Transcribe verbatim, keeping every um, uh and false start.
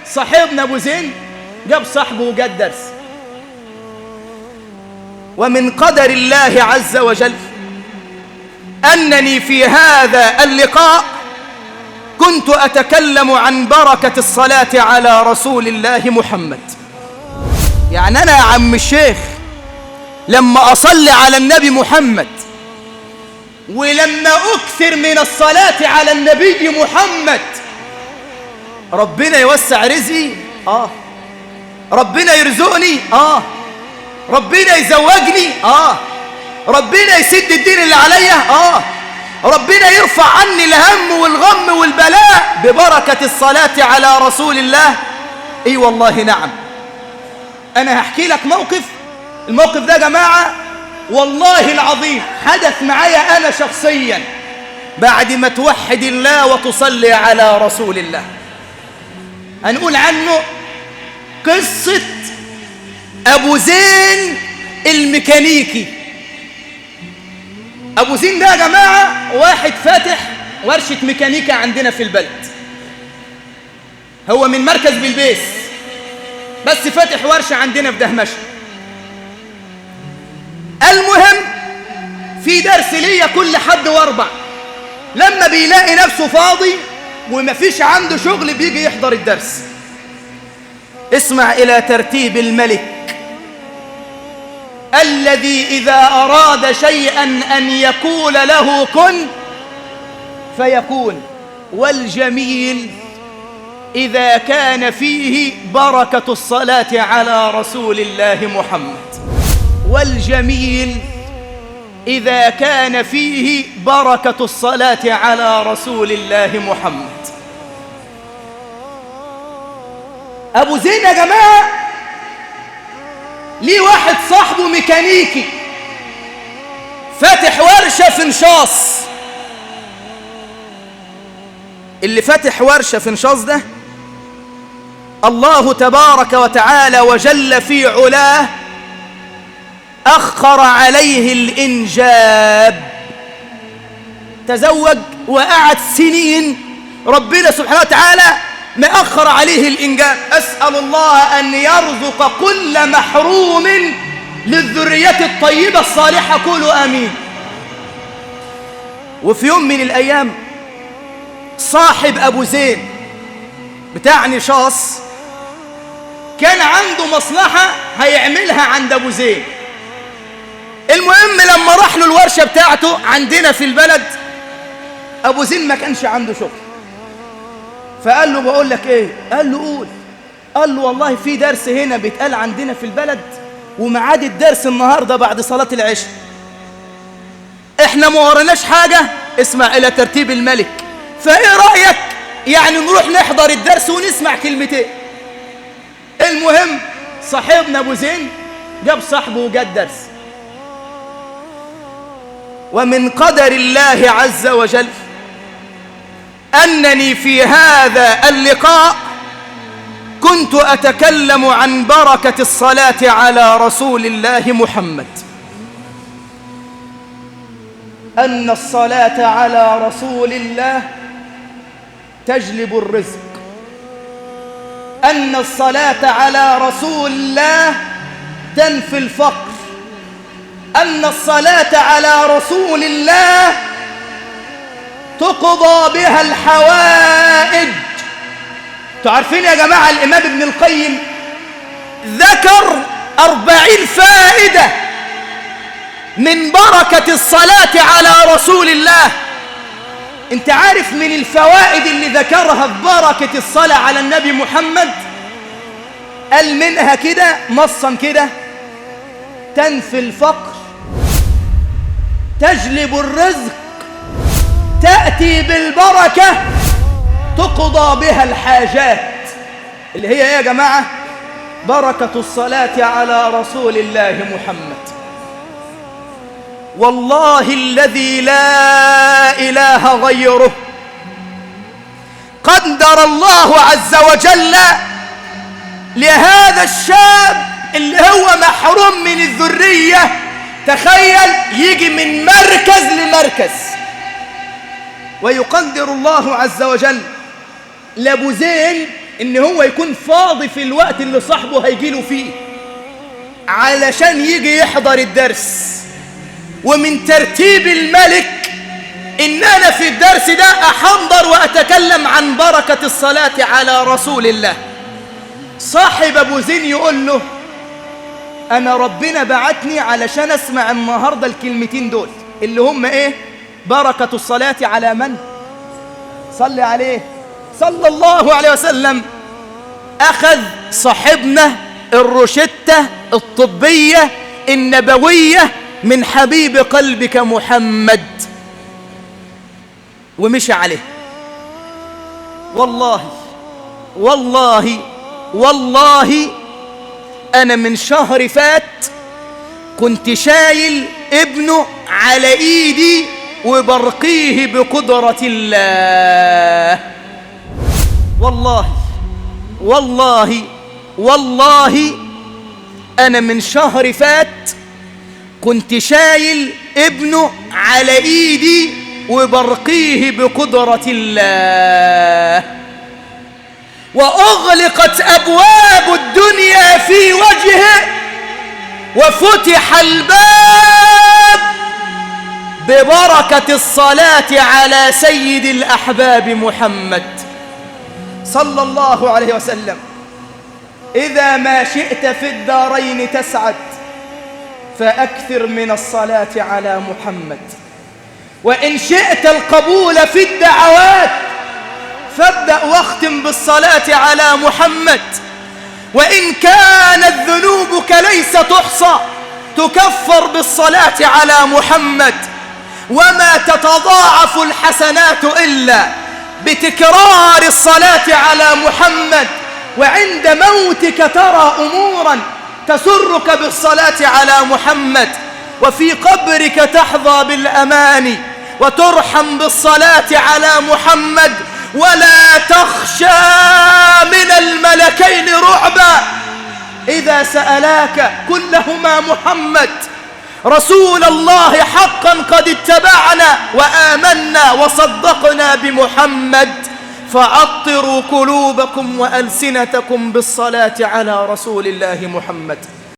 صاحبنا أبو زين جاب صاحبه وجاب درس. ومن قدر الله عز وجل أنني في هذا اللقاء كنت أتكلم عن بركة الصلاة على رسول الله محمد. يعني أنا يا عم الشيخ لما أصلي على النبي محمد ولما أكثر من الصلاة على النبي محمد ربنا يوسع رزقي، آه ربنا يرزقني، آه ربنا يزوجني، آه ربنا يسد الدين اللي عليا، آه ربنا يرفع عني الهم والغم والبلاء ببركة الصلاة على رسول الله. اي والله نعم. انا هحكي لك موقف. الموقف ده يا جماعة والله العظيم حدث معايا انا شخصيا بعد ما توحد الله وتصلي على رسول الله. هنقول عنه قصة ابو زين الميكانيكي. ابو زين ده يا جماعة واحد فاتح ورشة ميكانيكا عندنا في البلد. هو من مركز بلبيس بس فاتح ورشة عندنا في دهمشة. المهم في درس ليا كل حد واربع، لما بيلاقي نفسه فاضي ومفيش عنده شغل بيجي يحضر الدرس. اسمع إلى ترتيب الملك الذي إذا أراد شيئا أن يقول له كن فيكون، والجميل إذا كان فيه بركة الصلاة على رسول الله محمد. والجميل إذا كان فيه بركة الصلاة على رسول الله محمد. أبو زين يا جماعة ليه واحد صاحبه ميكانيكي فاتح ورشة في نشاص. اللي فاتح ورشة في نشاص ده الله تبارك وتعالى وجل في علاه أخر عليه الإنجاب. تزوج وقعد سنين ربنا سبحانه وتعالى مأخر عليه الإنجاب. أسأل الله أن يرزق كل محروم للذرية الطيبة الصالحة. قولوا آمين. وفي يوم من الأيام صاحب أبو زين بتاع نشاص كان عنده مصلحة هيعملها عند أبو زين. المهم لما راح له الورشة بتاعته عندنا في البلد أبو زين ما كانش عنده شغل، فقال له بقول لك ايه؟ قال له قول. قال له والله في درس هنا بيتقال عندنا في البلد وميعاد الدرس النهارده بعد صلاة العشاء. احنا ما ورناش حاجة. اسمع إلى ترتيب الملك. فايه رأيك يعني نروح نحضر الدرس ونسمع كلمتين؟ المهم صاحبنا ابو زين جاب صاحبه وجاب درس. ومن قدر الله عز وجل أنني في هذا اللقاء كنت أتكلم عن بركة الصلاة على رسول الله محمد. أن الصلاة على رسول الله تجلب الرزق. أن الصلاة على رسول الله تنفي الفقر. أن الصلاة على رسول الله تقضى بها الحوائج. تعرفين يا جماعة الإمام ابن القيم ذكر أربعين فائدة من بركة الصلاة على رسول الله. انت عارف من الفوائد اللي ذكرها ببركة الصلاة على النبي محمد؟ قال منها كده نصا كده: تنفي الفقر، تجلب الرزق، تأتي بالبركة، تقضى بها الحاجات. اللي هي ايه يا جماعة؟ بركة الصلاة على رسول الله محمد. والله الذي لا إله غيره قدر الله عز وجل لهذا الشاب اللي هو محروم من الذرية. تخيل يجي من مركز لمركز، ويقدر الله عز وجل لأبو زين إن هو يكون فاضي في الوقت اللي صاحبه هيجيله فيه علشان يجي يحضر الدرس. ومن ترتيب الملك إن أنا في الدرس ده أحضر وأتكلم عن بركة الصلاة على رسول الله. صاحب أبو زين يقول له أنا ربنا بعتني علشان أسمع النهاردة الكلمتين دول اللي هم إيه؟ بركة الصلاة على من؟ صلي عليه صلى الله عليه وسلم. أخذ صاحبنا الروشتة الطبية النبوية من حبيب قلبك محمد ومشي عليه. والله والله والله أنا من شهر فات كنت شايل ابنه على إيدي وبرقيه بقدرة الله. والله والله والله أنا من شهر فات كنت شايل ابنه على إيدي وبرقيه بقدرة الله. وأغلقت أبواب الدنيا في وجهه وفتح الباب ببركة الصلاة على سيد الأحباب محمد صلى الله عليه وسلم. إذا ما شئت في الدارين تسعد فأكثر من الصلاة على محمد. وإن شئت القبول في الدعوات فابدأ واختم بالصلاة على محمد. وإن كانت ذنوبك ليس تحصى تكفر بالصلاة على محمد. وما تتضاعف الحسنات إلا بتكرار الصلاة على محمد. وعند موتك ترى أمورا تسرك بالصلاة على محمد. وفي قبرك تحظى بالأمان وترحم بالصلاة على محمد. ولا تخشى من الملكين رعبا إذا سألاك كلهما محمد. رسول الله حقا قد اتبعنا وآمنا وصدقنا بمحمد. فعطروا قلوبكم وألسنتكم بالصلاة على رسول الله محمد.